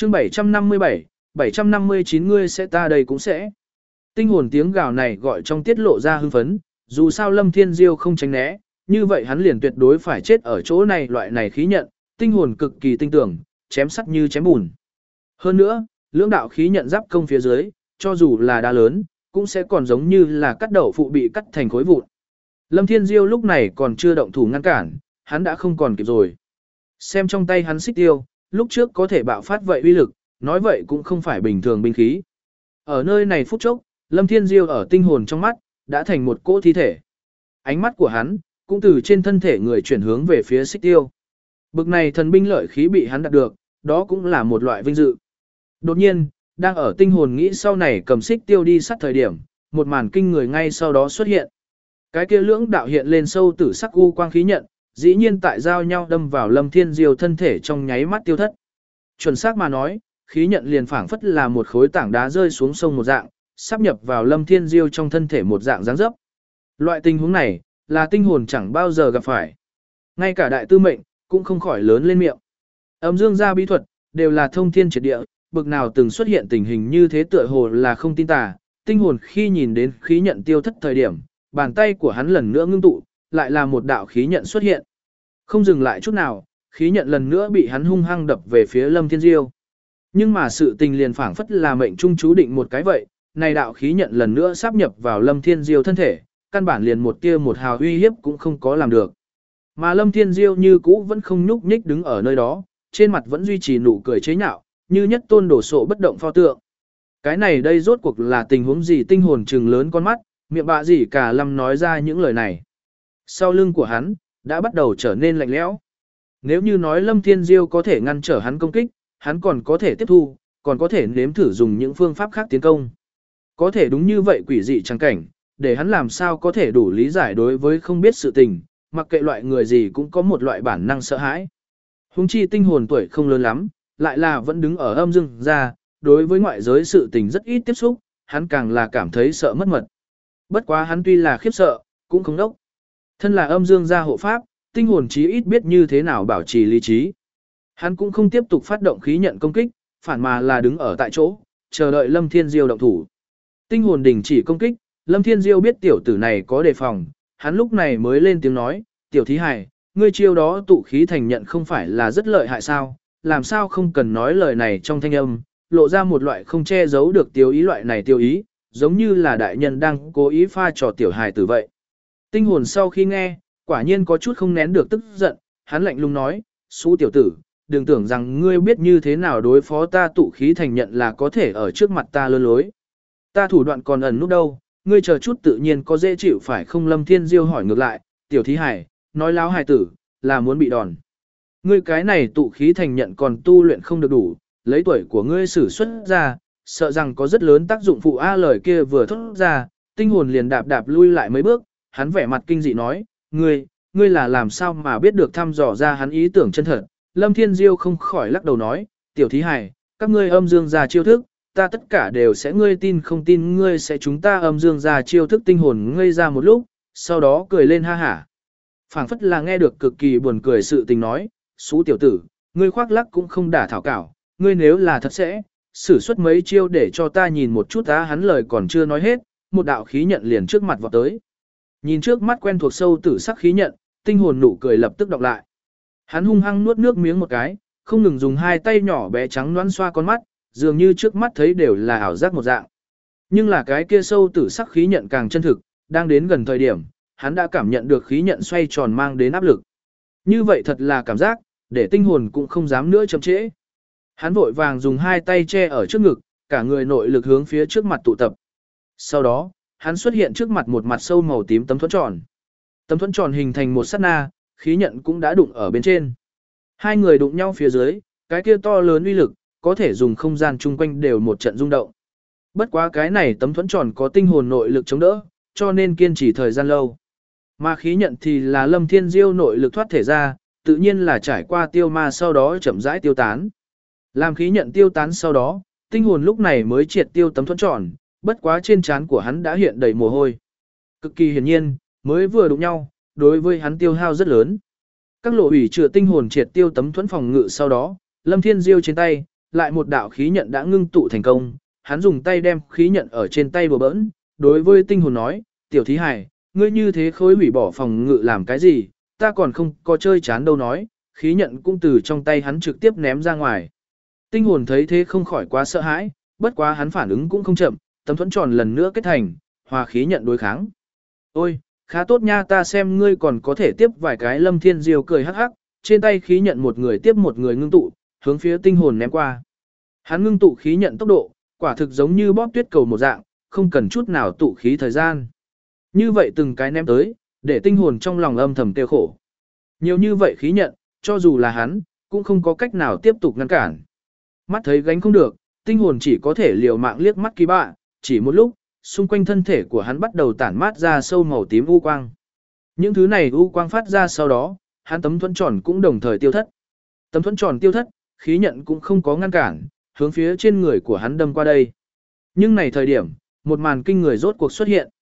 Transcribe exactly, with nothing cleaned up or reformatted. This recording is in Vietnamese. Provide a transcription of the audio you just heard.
chương bảy trăm năm mươi bảy, bảy trăm năm mươi chín ngươi sẽ ta đây cũng sẽ. Tinh hồn tiếng gào này gọi trong tiết lộ ra hưng phấn, dù sao Lâm Thiên Diêu không tránh né, như vậy hắn liền tuyệt đối phải chết ở chỗ này. Loại này khí nhận, tinh hồn cực kỳ tinh tưởng, chém sắt như chém bùn. Hơn nữa, lưỡng đạo khí nhận giáp công phía dưới, cho dù là đá lớn, cũng sẽ còn giống như là cắt đậu phụ bị cắt thành khối vụn. Lâm Thiên Diêu lúc này còn chưa động thủ ngăn cản, hắn đã không còn kịp rồi. Xem trong tay hắn xích tiêu, lúc trước có thể bạo phát vậy uy lực, nói vậy cũng không phải bình thường binh khí. Ở nơi này phút chốc, Lâm Thiên Diêu ở tinh hồn trong mắt, đã thành một cỗ thi thể. Ánh mắt của hắn, cũng từ trên thân thể người chuyển hướng về phía xích tiêu. Bực này thần binh lợi khí bị hắn đạt được, đó cũng là một loại vinh dự. Đột nhiên, đang ở tinh hồn nghĩ sau này cầm xích tiêu đi sát thời điểm, một màn kinh người ngay sau đó xuất hiện. Cái kia lưỡng đạo hiện lên sâu tử sắc u quang khí nhận, dĩ nhiên tại giao nhau đâm vào Lâm Thiên Diêu thân thể trong nháy mắt tiêu thất. Chuẩn xác mà nói, khí nhận liền phảng phất là một khối tảng đá rơi xuống sông một dạng, sắp nhập vào Lâm Thiên Diêu trong thân thể một dạng dáng dấp. Loại tình huống này, là tinh hồn chẳng bao giờ gặp phải. Ngay cả đại tư mệnh, cũng không khỏi lớn lên miệng. Âm dương gia bí thuật, đều là thông thiên triệt địa, bực nào từng xuất hiện tình hình như thế tựa hồ là không tin tà. Tinh hồn khi nhìn đến khí nhận tiêu thất thời điểm, bàn tay của hắn lần nữa ngưng tụ, lại là một đạo khí nhận xuất hiện. Không dừng lại chút nào, khí nhận lần nữa bị hắn hung hăng đập về phía Lâm Thiên Diêu. Nhưng mà sự tình liền phảng phất là mệnh trung chú định một cái vậy, này đạo khí nhận lần nữa sáp nhập vào Lâm Thiên Diêu thân thể, căn bản liền một tia một hào uy hiếp cũng không có làm được. Mà Lâm Thiên Diêu như cũ vẫn không nhúc nhích đứng ở nơi đó, trên mặt vẫn duy trì nụ cười chế nhạo, như nhất tôn đổ sộ bất động pho tượng. Cái này đây rốt cuộc là tình huống gì? Tinh hồn trừng lớn con mắt, miệng bạ gì cả Lâm nói ra những lời này. Sau lưng của hắn, đã bắt đầu trở nên lạnh lẽo. Nếu như nói Lâm Thiên Diêu có thể ngăn trở hắn công kích, hắn còn có thể tiếp thu, còn có thể nếm thử dùng những phương pháp khác tiến công. Có thể đúng như vậy quỷ dị chẳng cảnh, để hắn làm sao có thể đủ lý giải đối với không biết sự tình, mặc kệ loại người gì cũng có một loại bản năng sợ hãi. Hùng chi tinh hồn tuổi không lớn lắm, lại là vẫn đứng ở âm dương gia, đối với ngoại giới sự tình rất ít tiếp xúc, hắn càng là cảm thấy sợ mất mật. Bất quá hắn tuy là khiếp sợ, cũng không đốc. Thân là âm dương gia hộ pháp, tinh hồn chí ít biết như thế nào bảo trì lý trí. Hắn cũng không tiếp tục phát động khí nhận công kích, phản mà là đứng ở tại chỗ, chờ đợi Lâm Thiên Diêu động thủ. Tinh hồn đình chỉ công kích, Lâm Thiên Diêu biết tiểu tử này có đề phòng, hắn lúc này mới lên tiếng nói, tiểu thí hài, ngươi chiêu đó tụ khí thành nhận không phải là rất lợi hại sao, làm sao không cần nói lời này trong thanh âm, lộ ra một loại không che giấu được tiêu ý. Loại này tiêu ý, giống như là đại nhân đang cố ý pha trò tiểu hài tử vậy. Tinh hồn sau khi nghe, quả nhiên có chút không nén được tức giận, hắn lạnh lùng nói, xú tiểu tử, đừng tưởng rằng ngươi biết như thế nào đối phó ta tụ khí thành nhận là có thể ở trước mặt ta lơ lối. Ta thủ đoạn còn ẩn nút đâu, ngươi chờ chút tự nhiên có dễ chịu phải không? Lâm Thiên Diêu hỏi ngược lại, tiểu thí hải, nói láo hài tử, là muốn bị đòn. Ngươi cái này tụ khí thành nhận còn tu luyện không được đủ, lấy tuổi của ngươi sử xuất ra, sợ rằng có rất lớn tác dụng phụ. A lời kia vừa thốt ra, tinh hồn liền đạp đạp lui lại mấy bước, hắn vẻ mặt kinh dị nói, ngươi, ngươi là làm sao mà biết được thăm dò ra hắn ý tưởng chân thật. Lâm Thiên Diêu không khỏi lắc đầu nói, tiểu thí hải, các ngươi âm dương gia chiêu thức, ta tất cả đều sẽ, ngươi tin không tin ngươi sẽ chúng ta âm dương gia chiêu thức. Tinh hồn ngây ra một lúc, sau đó cười lên ha hả. Phảng phất là nghe được cực kỳ buồn cười sự tình nói, xú tiểu tử, ngươi khoác lắc cũng không đả thảo cảo, ngươi nếu là thật sẽ, sử xuất mấy chiêu để cho ta nhìn một chút. Á hắn lời còn chưa nói hết, một đạo khí nhận liền trước mặt vọt tới. Nhìn trước mắt quen thuộc sâu tử sắc khí nhận, tinh hồn nụ cười lập tức đọc lại. Hắn hung hăng nuốt nước miếng một cái, không ngừng dùng hai tay nhỏ bé trắng nõn xoa con mắt, dường như trước mắt thấy đều là ảo giác một dạng. Nhưng là cái kia sâu tử sắc khí nhận càng chân thực, đang đến gần thời điểm, hắn đã cảm nhận được khí nhận xoay tròn mang đến áp lực. Như vậy thật là cảm giác, để tinh hồn cũng không dám nữa chậm trễ. Hắn vội vàng dùng hai tay che ở trước ngực, cả người nội lực hướng phía trước mặt tụ tập. Sau đó, hắn xuất hiện trước mặt một mặt sâu màu tím tấm thuẫn tròn. Tấm thuẫn tròn hình thành một sát na, khí nhận cũng đã đụng ở bên trên. Hai người đụng nhau phía dưới, cái kia to lớn uy lực, có thể dùng không gian chung quanh đều một trận rung động. Bất quá cái này tấm thuẫn tròn có tinh hồn nội lực chống đỡ, cho nên kiên trì thời gian lâu. Mà khí nhận thì là Lâm Thiên Diêu nội lực thoát thể ra, tự nhiên là trải qua tiêu ma sau đó chậm rãi tiêu tán. Làm khí nhận tiêu tán sau đó, tinh hồn lúc này mới triệt tiêu tấm thuẫn tròn, bất quá trên trán của hắn đã hiện đầy mồ hôi. Cực kỳ hiển nhiên, mới vừa đụng nhau, đối với hắn tiêu hao rất lớn. Các lộ ủy chữa tinh hồn triệt tiêu tấm thuẫn phòng ngự sau đó, Lâm Thiên Diêu trên tay lại một đạo khí nhận đã ngưng tụ thành công, hắn dùng tay đem khí nhận ở trên tay đùa bỡn, đối với tinh hồn nói, tiểu thí hài, ngươi như thế khối hủy bỏ phòng ngự làm cái gì, ta còn không có chơi chán đâu nói, khí nhận cũng từ trong tay hắn trực tiếp ném ra ngoài. Tinh hồn thấy thế không khỏi quá sợ hãi, bất quá hắn phản ứng cũng không chậm, tấm thuẫn tròn lần nữa kết thành, hòa khí nhận đối kháng. Ôi, khá tốt nha, ta xem ngươi còn có thể tiếp vài cái. Lâm Thiên Diêu cười hắc hắc, trên tay khí nhận một người tiếp một người ngưng tụ, hướng phía tinh hồn ném qua. Hắn ngưng tụ khí nhận tốc độ, quả thực giống như bóp tuyết cầu một dạng, không cần chút nào tụ khí thời gian. Như vậy từng cái ném tới, để tinh hồn trong lòng âm thầm tiêu khổ. Nhiều như vậy khí nhận, cho dù là hắn, cũng không có cách nào tiếp tục ngăn cản. Mắt thấy gánh không được, tinh hồn chỉ có thể liều mạng liếc mắt kỳ bạ, chỉ một lúc, xung quanh thân thể của hắn bắt đầu tản mát ra sâu màu tím u quang. Những thứ này u quang phát ra sau đó, hắn tấm thuẫn tròn cũng đồng thời tiêu thất. Tấm thuẫn tròn tiêu thất, khí nhận cũng không có ngăn cản, hướng phía trên người của hắn đâm qua đây. Nhưng này thời điểm, một màn kinh người rốt cuộc xuất hiện.